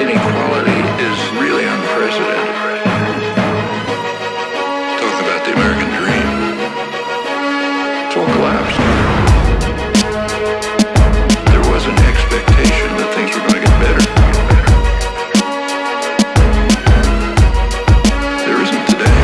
inequality is really unprecedented. Talk about the American dream. It's all collapsed. There was an expectation that things were going to get better. There isn't today.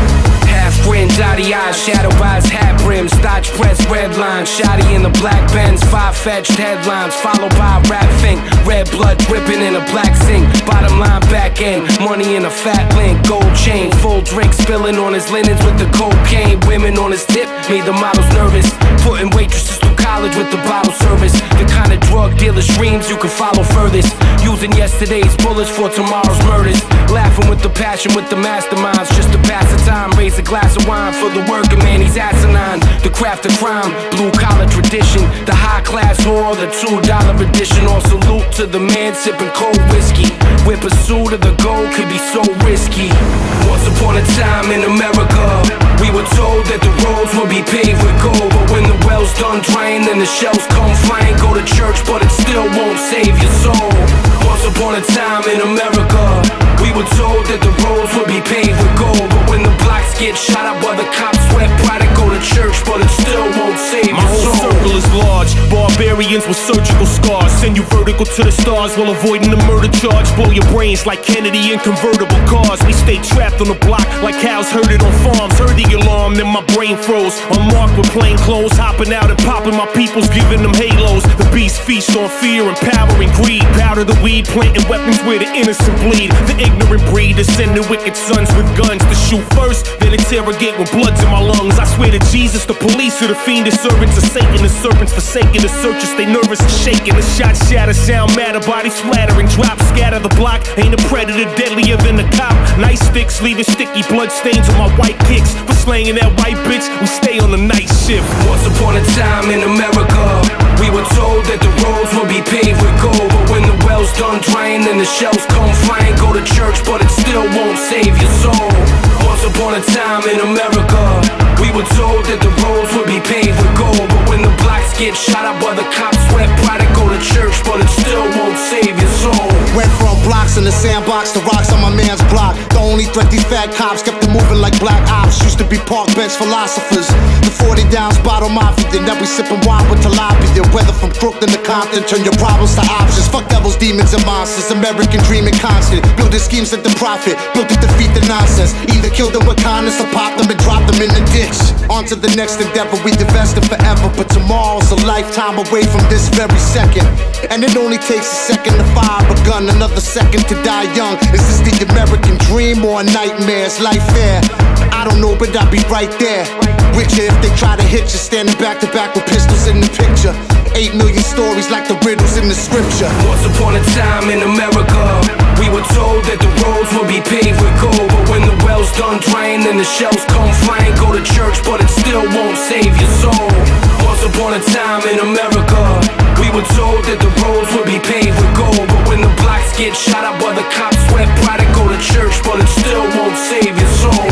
Half-grin, dotty-eyed, shadow eyes, hat brim, starch press, red line, shoddy in the black Benz, far-fetched headlines, followed by a rap thing, red blood dripping in a black sink, bottom line back end, money in a fat link, gold chain, full drink spilling on his linens with the cocaine, women on his tip, made the models nervous, putting waitresses through college with the bottle service, the kind of drug dealer's dreams you can follow furthest, using yesterday's bullets for tomorrow's murders, laughing with the passion with the masterminds, just to pass the time, raise a glass of wine for the working man, he's asinine, the craft of crime, blue collar tradition, the high class whore, the $2 edition, all salute to the man sipping cold whiskey, with pursuit of the gold could be so risky. Once upon a time in America, we were told that the roads would be paved with gold, but when the well's done drained and the shells come flying, go to church but it still won't save your soul. Once upon a time in America, we were told that the roads would be paved with gold, but when the blocks get shot up by the cops, sweat product, go to church but it still won't save your soul. My whole circle is large, barbarians with surgical scars, send you vertical to the stars while avoiding the murder charge, blow your brains like Kennedy in convertible cars. We stay trapped on the block like cows herded on farms, heard the alarm then my brain froze, unmarked with plain clothes, hopping out and popping my peoples, giving them halos. The beast feast on fear and power and greed, powder the weed, planting weapons where the innocent bleed. The ignorant breed is sending wicked sons with guns to shoot first, then interrogate when blood's in my lungs. I swear to Jesus, the police are the fiendish servants of Satan. The serpents forsaken the searchers, they nervous and shaking. The shots shatter, sound matter, body splattering, drop, scatter the block. Ain't a predator deadlier than the cop. Nice sticks, leaving sticky blood stains on my white kicks. For slaying that white bitch, we stay on the night shift. Once upon a time in America, we were told that the roads would be paved with gold, but when the well's done drained and the shells come flying, go to church but it still won't save your soul. Once upon a time in America, we were told that the roads would be paved with gold, but when the blocks get shot up by the cops, sweat product, go to church but it still won't save your soul. Went from blocks in the sandbox to rocks on my man's block. The only threat these fat cops kept them moving like black ops. Used to be park bench philosophers. The 40 down bottle mafia, now we sipping wine with tilapia. Whether from Brooklyn to Compton, turn your problems to options. Fuck devils, demons and monsters, American dreaming constant. Building schemes at the profit, built to defeat the nonsense. Either kill them with kindness or pop them and drop them in the ditch. On to the next endeavor, we divested forever, but tomorrow's a lifetime away from this very second. And it only takes a second to fire a gun, another second to die young. Is this the American dream or a nightmare? Is life fair? I don't know, but I'll be right there with you if they try to hit you, standing back to back with pistols in the picture. 8 million stories like the riddles in the scripture. Once upon a time in America, we were told that the roads would be paved with gold, but when the well's done drained and the shells come flying, go to church but it still won't save your soul. Once upon a time in America, we were told that the roads would be paved with gold, but when the blocks get shot up by the cops, sweat product, go to church but it still won't save your soul.